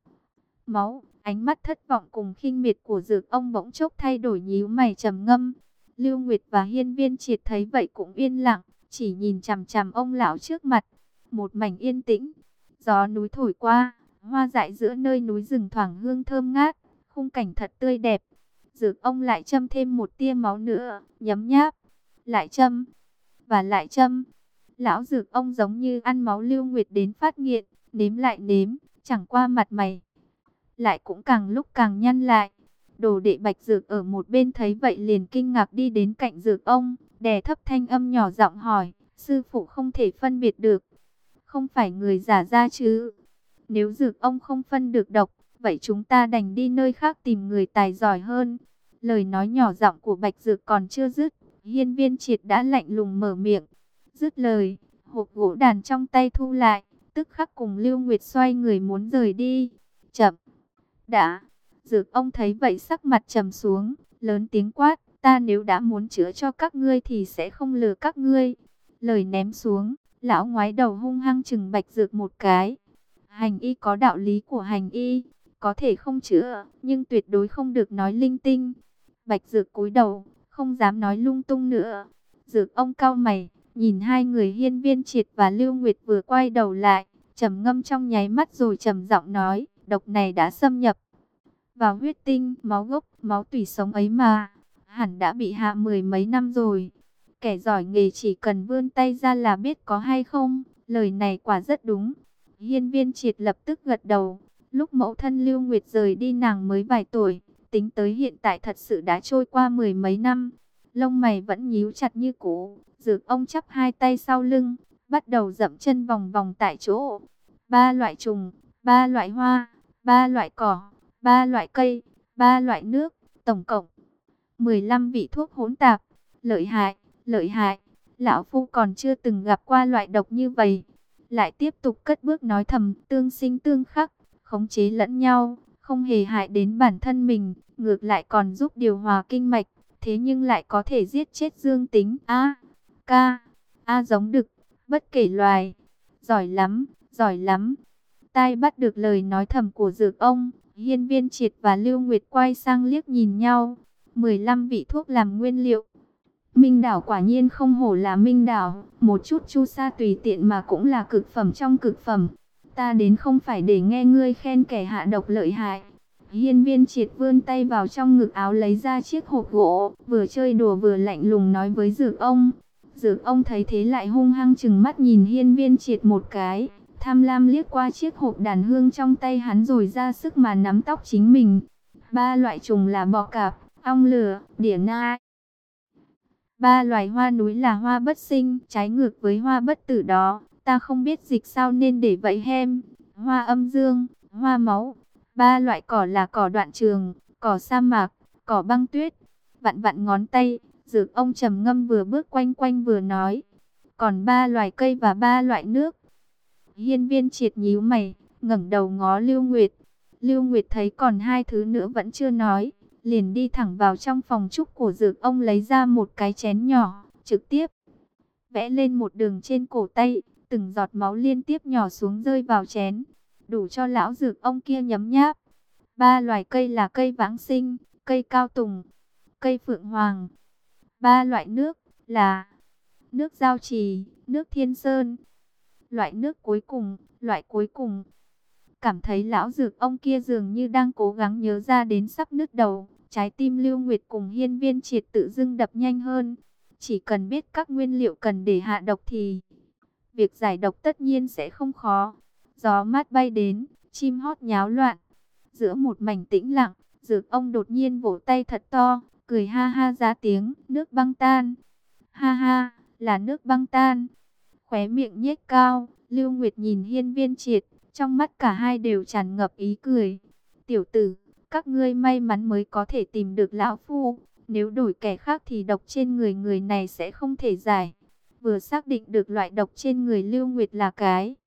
máu, ánh mắt thất vọng cùng khinh miệt của Dược ông bỗng chốc thay đổi, nhíu mày trầm ngâm. Lưu Nguyệt và Hiên Viên Triệt thấy vậy cũng yên lặng, chỉ nhìn chằm chằm ông lão trước mặt. Một mảnh yên tĩnh, gió núi thổi qua, hoa dại giữa nơi núi rừng thoảng hương thơm ngát, khung cảnh thật tươi đẹp. Dược ông lại châm thêm một tia máu nữa, nhấm nháp, lại châm và lại châm. Lão Dược ông giống như ăn máu Lưu Nguyệt đến phát nghiện, nếm lại nếm, chẳng qua mặt mày lại cũng càng lúc càng nhăn lại. Đồ đệ Bạch Dược ở một bên thấy vậy liền kinh ngạc đi đến cạnh Dược ông, đè thấp thanh âm nhỏ giọng hỏi, sư phụ không thể phân biệt được, không phải người giả ra chứ? Nếu Dược ông không phân được độc, vậy chúng ta đành đi nơi khác tìm người tài giỏi hơn. Lời nói nhỏ giọng của Bạch Dược còn chưa dứt, Hiên Viên Triệt đã lạnh lùng mở miệng. Dứt lời, hộp gỗ đàn trong tay thu lại, tức khắc cùng Lưu Nguyệt xoay người muốn rời đi. Chậm đã. Dược ông thấy vậy sắc mặt trầm xuống, lớn tiếng quát, ta nếu đã muốn chữa cho các ngươi thì sẽ không lừa các ngươi. Lời ném xuống, lão ngoái đầu hung hăng chừng Bạch Dược một cái. Hành y có đạo lý của hành y, có thể không chữa, nhưng tuyệt đối không được nói linh tinh. Bạch Dược cúi đầu, không dám nói lung tung nữa. Dược ông cau mày, nhìn hai người Hiên Viên Triệt và Lưu Nguyệt vừa quay đầu lại, trầm ngâm trong nháy mắt rồi trầm giọng nói, độc này đã xâm nhập vào huyết tinh, máu gốc, máu tủy sống ấy mà, hẳn đã bị hạ mười mấy năm rồi. Kẻ giỏi nghề chỉ cần vươn tay ra là biết có hay không, lời này quả rất đúng. Hiên Viên Triệt lập tức gật đầu, lúc mẫu thân Lưu Nguyệt rời đi nàng mới vài tuổi, tính tới hiện tại thật sự đã trôi qua mười mấy năm. Lông mày vẫn nhíu chặt như cũ, Dược ông chắp hai tay sau lưng, bắt đầu dậm chân vòng vòng tại chỗ. Ba loại trùng, ba loại hoa, ba loại cỏ, ba loại cây, ba loại nước, tổng cộng 15 vị thuốc hỗn tạp. Lợi hại, lợi hại, lão phu còn chưa từng gặp qua loại độc như vậy. Lại tiếp tục cất bước nói thầm, tương sinh tương khắc, khống chế lẫn nhau, không hề hại đến bản thân mình, ngược lại còn giúp điều hòa kinh mạch, thế nhưng lại có thể giết chết dương tính. Giống đực, bất kể loài, giỏi lắm, giỏi lắm. Tai bắt được lời nói thầm của Dược ông, Hiên Viên Triệt và Lưu Nguyệt quay sang liếc nhìn nhau. 15 vị thuốc làm nguyên liệu. Minh đảo quả nhiên không hổ là Minh đảo, một chút chu sa tùy tiện mà cũng là cực phẩm trong cực phẩm. Ta đến không phải để nghe ngươi khen kẻ hạ độc lợi hại. Hiên Viên Triệt vươn tay vào trong ngực áo lấy ra chiếc hộp gỗ, vừa chơi đùa vừa lạnh lùng nói với Dược ông. Dược ông thấy thế lại hung hăng trừng mắt nhìn Hiên Viên Triệt một cái, tham lam liếc qua chiếc hộp đàn hương trong tay hắn rồi ra sức mà nắm tóc chính mình. 3 loại trùng là bọ cạp, ong lửa, đỉa nai. 3 loài hoa núi là hoa bất sinh, trái ngược với hoa bất tử đó, ta không biết dịch sao nên để vậy hem. Hoa âm dương, hoa máu. 3 loại cỏ là cỏ đoạn trường, cỏ sa mạc, cỏ băng tuyết. Vặn vặn ngón tay, Dược ông trầm ngâm vừa bước quanh quanh vừa nói. Còn 3 loài cây và 3 loại nước. Hiên Viên Triệt nhíu mày, ngẩng đầu ngó Lưu Nguyệt. Lưu Nguyệt thấy còn 2 thứ nữa vẫn chưa nói, liền đi thẳng vào trong phòng trúc của Dược ông lấy ra một cái chén nhỏ, trực tiếp vẽ lên một đường trên cổ tay, từng giọt máu liên tiếp nhỏ xuống rơi vào chén, đủ cho lão Dược ông kia nhấm nháp. 3 loài cây là cây vãng sinh, cây cao tùng, cây phượng hoàng. 3 loại nước là nước giao trì, nước thiên sơn. Loại cuối cùng. Cảm thấy lão Dược ông kia dường như đang cố gắng nhớ ra đến sắp nứt đầu. Trái tim Lưu Nguyệt cùng Hiên Viên Triệt tự dưng đập nhanh hơn. Chỉ cần biết các nguyên liệu cần để hạ độc thì việc giải độc tất nhiên sẽ không khó. Gió mát bay đến, chim hót nháo loạn. Giữa một mảnh tĩnh lặng, Dược ông đột nhiên vỗ tay thật to, cười ha ha ra tiếng, nước băng tan. Ha ha, là nước băng tan. Khóe miệng nhếch cao, Lưu Nguyệt nhìn Hiên Viên Triệt, trong mắt cả hai đều tràn ngập ý cười. Tiểu tử, các ngươi may mắn mới có thể tìm được lão phu, nếu đổi kẻ khác thì độc trên người người này sẽ không thể giải. Vừa xác định được loại độc trên người Lưu Nguyệt là cái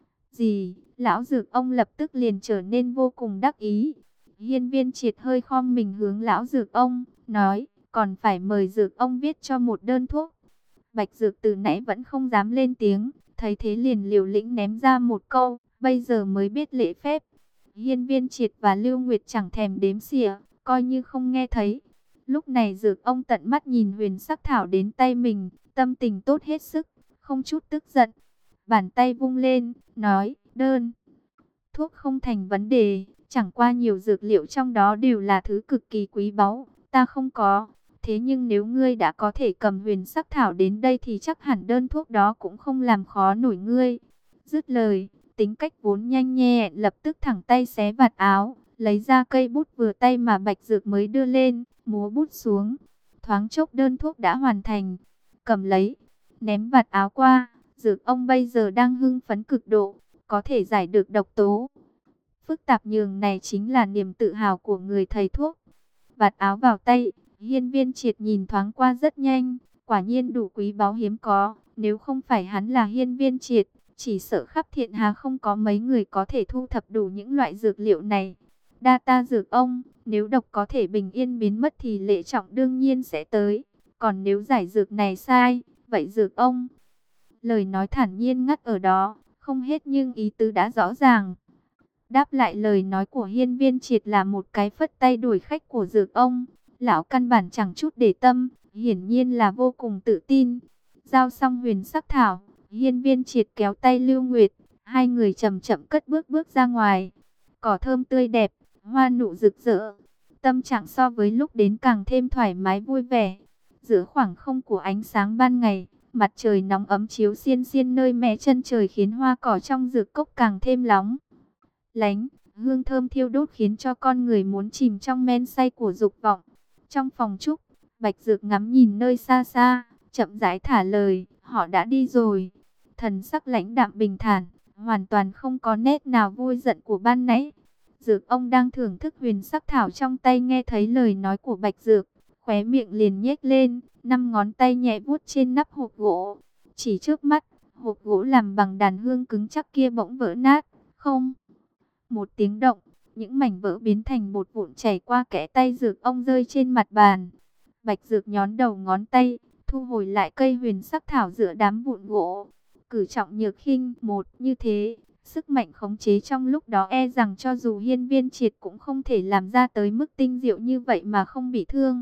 gì, lão Dược ông lập tức liền trở nên vô cùng đắc ý. Hiên Viên Triệt hơi khom mình hướng lão Dược ông, nói, còn phải mời Dược ông viết cho một đơn thuốc. Bạch Dược từ nãy vẫn không dám lên tiếng, thấy thế liền liều lĩnh ném ra một câu, bây giờ mới biết lễ phép. Hiên Viên Triệt và Lưu Nguyệt chẳng thèm đếm xỉa, coi như không nghe thấy. Lúc này Dược ông tận mắt nhìn huyền sắc thảo đến tay mình, tâm tình tốt hết sức, không chút tức giận. Bàn tay vung lên, nói, đơn thuốc không thành vấn đề, chẳng qua nhiều dược liệu trong đó đều là thứ cực kỳ quý báu, ta không có. Thế nhưng nếu ngươi đã có thể cầm huyền sắc thảo đến đây thì chắc hẳn đơn thuốc đó cũng không làm khó nổi ngươi. Dứt lời, tính cách vốn nhanh nhẹn lập tức thẳng tay xé vạt áo, lấy ra cây bút vừa tay mà Bạch Dược mới đưa lên, múa bút xuống. Thoáng chốc đơn thuốc đã hoàn thành, cầm lấy, ném vạt áo qua. Dược ông bây giờ đang hưng phấn cực độ, có thể giải được độc tố phức tạp nhường này chính là niềm tự hào của người thầy thuốc. Vạt áo vào tay, Hiên Viên Triệt nhìn thoáng qua rất nhanh, quả nhiên đủ quý báu hiếm có, nếu không phải hắn là Hiên Viên Triệt, chỉ sợ khắp Thiện Hà không có mấy người có thể thu thập đủ những loại dược liệu này. Đa ta Dược ông, nếu độc có thể bình yên biến mất thì lễ trọng đương nhiên sẽ tới, còn nếu giải dược này sai, vậy Dược ông. Lời nói thản nhiên ngắt ở đó, không hết nhưng ý tứ đã rõ ràng. Đáp lại lời nói của Hiên Viên Triệt là một cái phất tay đuổi khách của Dược ông. Lão căn bản chẳng chút để tâm, hiển nhiên là vô cùng tự tin. Giao xong huyền sắc thảo, Hiên Viên Triệt kéo tay Lưu Nguyệt, hai người chậm chậm cất bước bước ra ngoài. Cỏ thơm tươi đẹp, hoa nụ rực rỡ, tâm trạng so với lúc đến càng thêm thoải mái vui vẻ. Giữa khoảng không của ánh sáng ban ngày, mặt trời nóng ấm chiếu xiên xiên nơi mé chân trời khiến hoa cỏ trong dược cốc càng thêm lóng lánh, hương thơm thiêu đốt khiến cho con người muốn chìm trong men say của dục vọng. Trong phòng trúc, Bạch Dược ngắm nhìn nơi xa xa, chậm rãi thả lời, họ đã đi rồi. Thần sắc lãnh đạm bình thản, hoàn toàn không có nét nào vui giận của ban nãy. Dược ông đang thưởng thức huyền sắc thảo trong tay nghe thấy lời nói của Bạch Dược, khóe miệng liền nhếch lên, 5 ngón tay nhẹ vuốt trên nắp hộp gỗ. Chỉ trước mắt, hộp gỗ làm bằng đàn hương cứng chắc kia bỗng vỡ nát, không một tiếng động, những mảnh vỡ biến thành bột vụn chảy qua kẽ tay Dược ông rơi trên mặt bàn. Bạch Dược nhón đầu ngón tay, thu hồi lại cây huyền sắc thảo giữa đám vụn gỗ. Cử trọng nhược khinh, một như thế, sức mạnh khống chế trong lúc đó e rằng cho dù Hiên Viên Triệt cũng không thể làm ra tới mức tinh diệu như vậy mà không bị thương.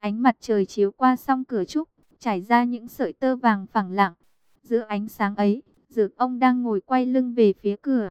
Ánh mặt trời chiếu qua song cửa trúc, trải ra những sợi tơ vàng phẳng lặng. Giữa ánh sáng ấy, Dược ông đang ngồi quay lưng về phía cửa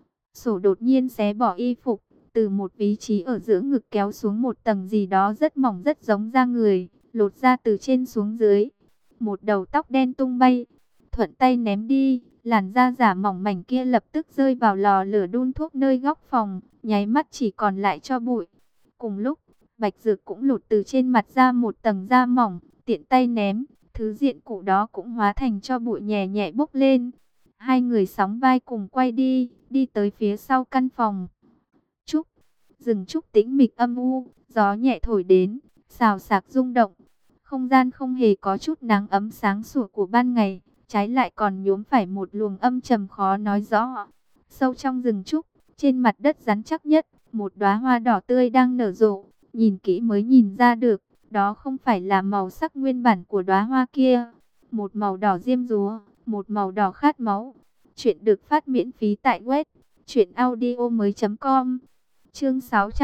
sổ đột nhiên xé bỏ y phục, từ một vị trí ở giữa ngực kéo xuống một tầng gì đó rất mỏng rất giống da người, lột ra từ trên xuống dưới. Một đầu tóc đen tung bay, thuận tay ném đi, làn da giả mỏng mảnh kia lập tức rơi vào lò lửa đun thuốc nơi góc phòng, nháy mắt chỉ còn lại tro bụi. Cùng lúc, Bạch Dược cũng lột từ trên mặt ra một tầng da mỏng, tiện tay ném, thứ diện cụ đó cũng hóa thành tro bụi nhẹ nhẹ bốc lên. Hai người sóng vai cùng quay đi, đi tới phía sau căn phòng trúc. Rừng trúc tĩnh mịch âm u, gió nhẹ thổi đến, xào xạc rung động. Không gian không hề có chút nắng ấm sáng sủa của ban ngày, trái lại còn nhuốm phải một luồng âm trầm khó nói rõ. Sâu trong rừng trúc, trên mặt đất rắn chắc nhất, một đóa hoa đỏ tươi đang nở rộ, nhìn kỹ mới nhìn ra được, đó không phải là màu sắc nguyên bản của đóa hoa kia, một màu đỏ diêm dúa, một màu đỏ khát máu. Chuyện được phát miễn phí tại web truyệnaudiomoi.com. Chương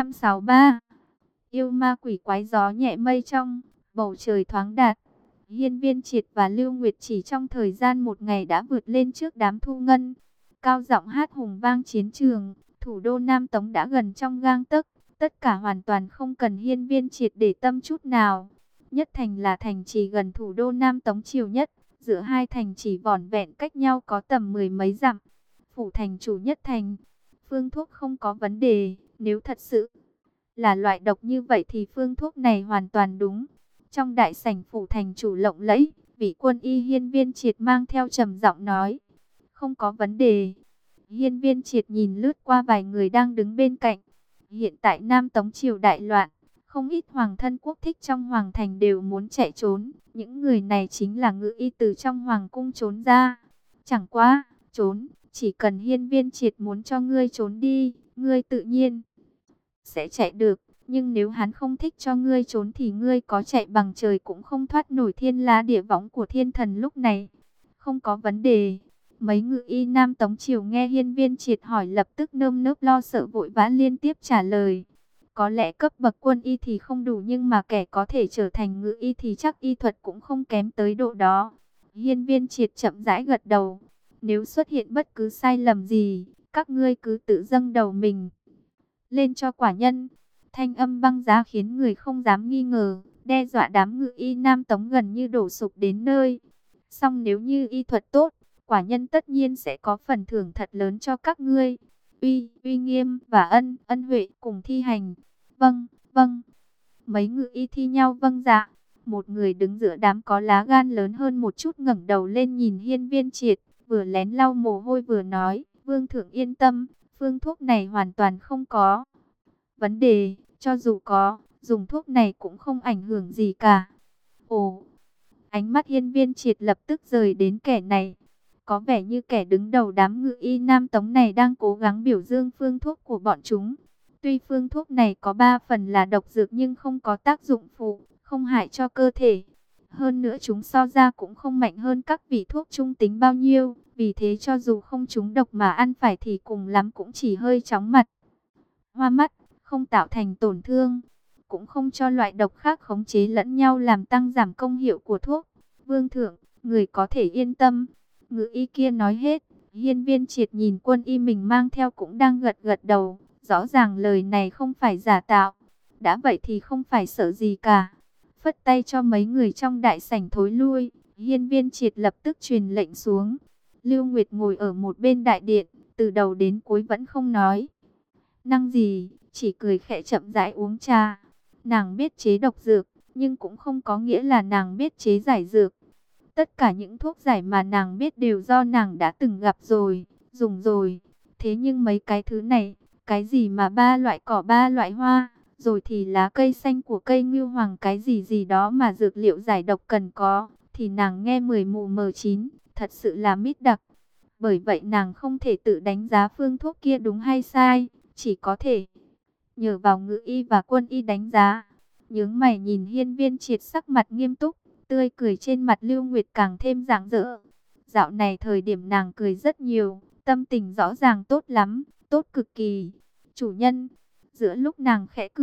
663. Yêu ma quỷ quái. Gió nhẹ mây trong, bầu trời thoáng đạt. Hiên Viên Triệt và Lưu Nguyệt chỉ trong thời gian một ngày đã vượt lên trước đám Thu Ngân, cao giọng hát hùng vang chiến trường. Thủ đô Nam Tống đã gần trong gang tấc, tất cả hoàn toàn không cần Hiên Viên Triệt để tâm chút nào. Nhất Thành là thành trì gần thủ đô Nam Tống chiều nhất, giữa hai thành chỉ vỏn vẹn cách nhau có tầm mười mấy dặm. Phủ thành chủ Nhất Thành, phương thuốc không có vấn đề, nếu thật sự là loại độc như vậy thì phương thuốc này hoàn toàn đúng. Trong đại sảnh phủ thành chủ lộng lẫy, vị quân y Hiên Viên Triệt mang theo trầm giọng nói, không có vấn đề. Hiên Viên Triệt nhìn lướt qua vài người đang đứng bên cạnh. Hiện tại Nam Tống triều đại loạn, không ít hoàng thân quốc thích trong hoàng thành đều muốn chạy trốn. Những người này chính là ngự y từ trong hoàng cung trốn ra. Chẳng qua, trốn, chỉ cần Hiên Viên Triệt muốn cho ngươi trốn đi, ngươi tự nhiên sẽ chạy được. Nhưng nếu hắn không thích cho ngươi trốn thì ngươi có chạy bằng trời cũng không thoát nổi thiên la địa võng của thiên thần lúc này. Không có vấn đề. Mấy ngự y Nam Tống triều nghe Hiên Viên Triệt hỏi lập tức nơm nớp lo sợ vội vã liên tiếp trả lời. Có lẽ cấp bậc quân y thì không đủ, nhưng mà kẻ có thể trở thành ngự y thì chắc y thuật cũng không kém tới độ đó. Hiên Viên Triệt chậm rãi gật đầu. Nếu xuất hiện bất cứ sai lầm gì, các ngươi cứ tự dâng đầu mình lên cho quả nhân. Thanh âm băng giá khiến người không dám nghi ngờ, đe dọa đám ngự y Nam Tống gần như đổ sụp đến nơi. Song nếu như y thuật tốt, quả nhân tất nhiên sẽ có phần thưởng thật lớn cho các ngươi. Uy nghiêm và ân huệ cùng thi hành. Vâng, vâng. Mấy ngự y thi nhau vâng dạ. Một người đứng giữa đám có lá gan lớn hơn một chút ngẩng đầu lên nhìn Hiên Viên Triệt, vừa lén lau mồ hôi vừa nói, Vương thượng yên tâm, phương thuốc này hoàn toàn không có vấn đề, cho dù có, dùng thuốc này cũng không ảnh hưởng gì cả. Ồ, ánh mắt Hiên Viên Triệt lập tức rời đến kẻ này. Có vẻ như kẻ đứng đầu đám ngự y Nam Tống này đang cố gắng biểu dương phương thuốc của bọn chúng. Tuy phương thuốc này có 3 phần là độc dược nhưng không có tác dụng phụ, không hại cho cơ thể. Hơn nữa chúng so ra cũng không mạnh hơn các vị thuốc trung tính bao nhiêu. Vì thế cho dù không trúng độc mà ăn phải thì cùng lắm cũng chỉ hơi chóng mặt, hoa mắt, không tạo thành tổn thương. Cũng không cho loại độc khác khống chế lẫn nhau làm tăng giảm công hiệu của thuốc. Vương thượng, người có thể yên tâm. Ngự y kia nói hết. Hiên Viên Triệt nhìn quân y mình mang theo cũng đang gật gật đầu. Rõ ràng lời này không phải giả tạo. Đã vậy thì không phải sợ gì cả. Phất tay cho mấy người trong đại sảnh thối lui. Hiên Viên Triệt lập tức truyền lệnh xuống. Lưu Nguyệt ngồi ở một bên đại điện, từ đầu đến cuối vẫn không nói năng gì, chỉ cười khẽ chậm rãi uống trà. Nàng biết chế độc dược, nhưng cũng không có nghĩa là nàng biết chế giải dược. Tất cả những thuốc giải mà nàng biết đều do nàng đã từng gặp rồi, dùng rồi. Thế nhưng mấy cái thứ này, cái gì mà 3 loại cỏ 3 loại hoa, rồi thì lá cây xanh của cây ngưu hoàng, cái gì gì đó mà dược liệu giải độc cần có, thì nàng nghe 10 mù mờ 9, thật sự là mít đặc. Bởi vậy nàng không thể tự đánh giá phương thuốc kia đúng hay sai, chỉ có thể nhờ vào ngự y và quân y đánh giá. Nhướng mày nhìn Hiên Viên Triệt sắc mặt nghiêm túc, tươi cười trên mặt Lưu Nguyệt càng thêm rạng rỡ. Dạo này thời điểm nàng cười rất nhiều, tâm tình rõ ràng tốt lắm, tốt cực kỳ. Chủ nhân, giữa lúc nàng khẽ cười,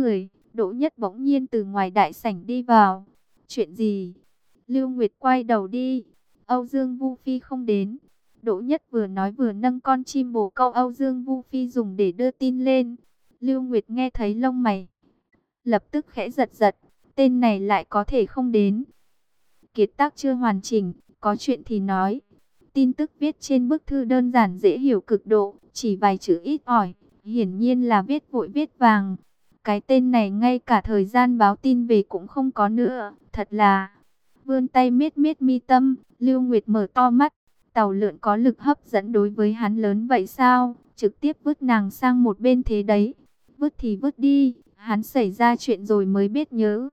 Đỗ Nhất bỗng nhiên từ ngoài đại sảnh đi vào. Chuyện gì? Lưu Nguyệt quay đầu đi. Âu Dương Vu Phi không đến. Đỗ Nhất vừa nói vừa nâng con chim bồ câu Âu Dương Vu Phi dùng để đưa tin lên. Lưu Nguyệt nghe thấy lông mày lập tức khẽ giật giật. Tên này lại có thể không đến. Kiệt tác chưa hoàn chỉnh, có chuyện thì nói. Tin tức viết trên bức thư đơn giản dễ hiểu cực độ, chỉ vài chữ ít ỏi, hiển nhiên là viết vội viết vàng. Cái tên này ngay cả thời gian báo tin về cũng không có nữa, thật là... Vươn tay miết miết mi tâm, Lưu Nguyệt mở to mắt. Tàu lượn có lực hấp dẫn đối với hắn lớn vậy sao? Trực tiếp vứt nàng sang một bên thế đấy. Vứt thì vứt đi, hắn xảy ra chuyện rồi mới biết nhớ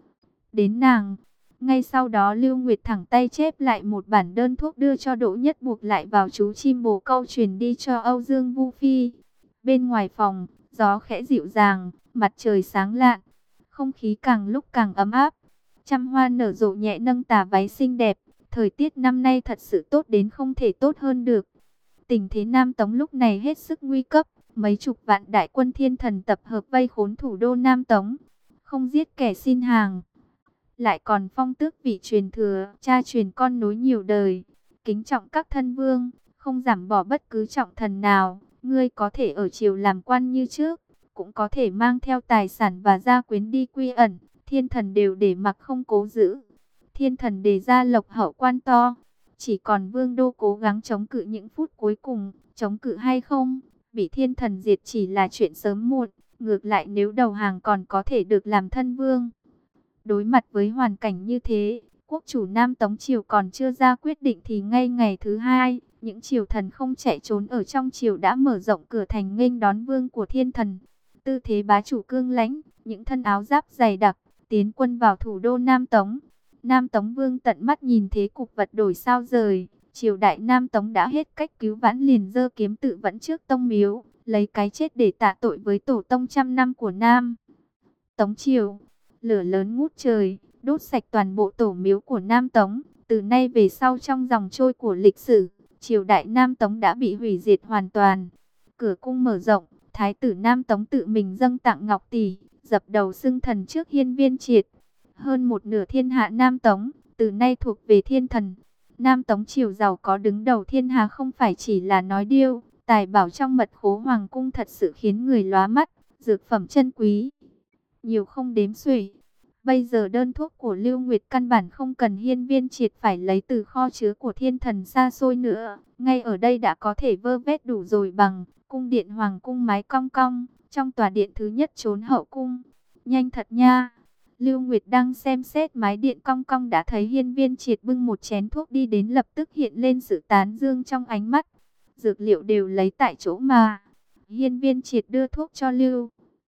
đến nàng. Ngay sau đó Lưu Nguyệt thẳng tay chép lại một bản đơn thuốc đưa cho Đỗ Nhất buộc lại vào chú chim bồ câu truyền đi cho Âu Dương Vu Phi. Bên ngoài phòng, gió khẽ dịu dàng, mặt trời sáng lạn, không khí càng lúc càng ấm áp. Trăm hoa nở rộ nhẹ nâng tà váy xinh đẹp, thời tiết năm nay thật sự tốt đến không thể tốt hơn được. Tình thế Nam Tống lúc này hết sức nguy cấp, mấy chục vạn đại quân thiên thần tập hợp vây khốn thủ đô Nam Tống, không giết kẻ xin hàng, lại còn phong tước vị truyền thừa, cha truyền con nối nhiều đời, kính trọng các thân vương, không giảm bỏ bất cứ trọng thần nào. Ngươi có thể ở triều làm quan như trước, cũng có thể mang theo tài sản và gia quyến đi quy ẩn, thiên thần đều để mặc không cố giữ. Thiên thần đề ra lộc hậu quan to, chỉ còn Vương Đô cố gắng chống cự những phút cuối cùng, chống cự hay không, bị thiên thần diệt chỉ là chuyện sớm muộn, ngược lại nếu đầu hàng còn có thể được làm thân vương. Đối mặt với hoàn cảnh như thế, quốc chủ Nam Tống triều còn chưa ra quyết định thì ngay ngày thứ hai, những triều thần không chạy trốn ở trong triều đã mở rộng cửa thành nghênh đón vương của thiên thần. Tư thế bá chủ cương lãnh, những thân áo giáp dày đặc, tiến quân vào thủ đô Nam Tống. Nam Tống vương tận mắt nhìn thế cục vật đổi sao rời, triều đại Nam Tống đã hết cách cứu vãn liền giơ kiếm tự vẫn trước tông miếu, lấy cái chết để tạ tội với tổ tông trăm năm của Nam Tống triều. Lửa lớn ngút trời, đốt sạch toàn bộ tổ miếu của Nam Tống. Từ nay về sau trong dòng trôi của lịch sử, triều đại Nam Tống đã bị hủy diệt hoàn toàn. Cửa cung mở rộng, Thái tử Nam Tống tự mình dâng tặng ngọc tỷ, dập đầu xưng thần trước Hiên Viên Triệt. Hơn một nửa thiên hạ Nam Tống, từ nay thuộc về thiên thần. Nam Tống triều giàu có đứng đầu thiên hạ không phải chỉ là nói điêu, tài bảo trong mật khố hoàng cung thật sự khiến người lóa mắt, dược phẩm chân quý nhiều không đếm xuể. Bây giờ đơn thuốc của Lưu Nguyệt căn bản không cần Hiên Viên Triệt phải lấy từ kho chứa của thiên thần xa xôi nữa. Ngay ở đây đã có thể vơ vét đủ rồi bằng cung điện hoàng cung mái cong cong, trong tòa điện thứ nhất trốn hậu cung. Nhanh thật nha! Lưu Nguyệt đang xem xét mái điện cong cong đã thấy Hiên Viên Triệt bưng một chén thuốc đi đến, lập tức hiện lên sự tán dương trong ánh mắt. Dược liệu đều lấy tại chỗ mà. Hiên Viên Triệt đưa thuốc cho Lưu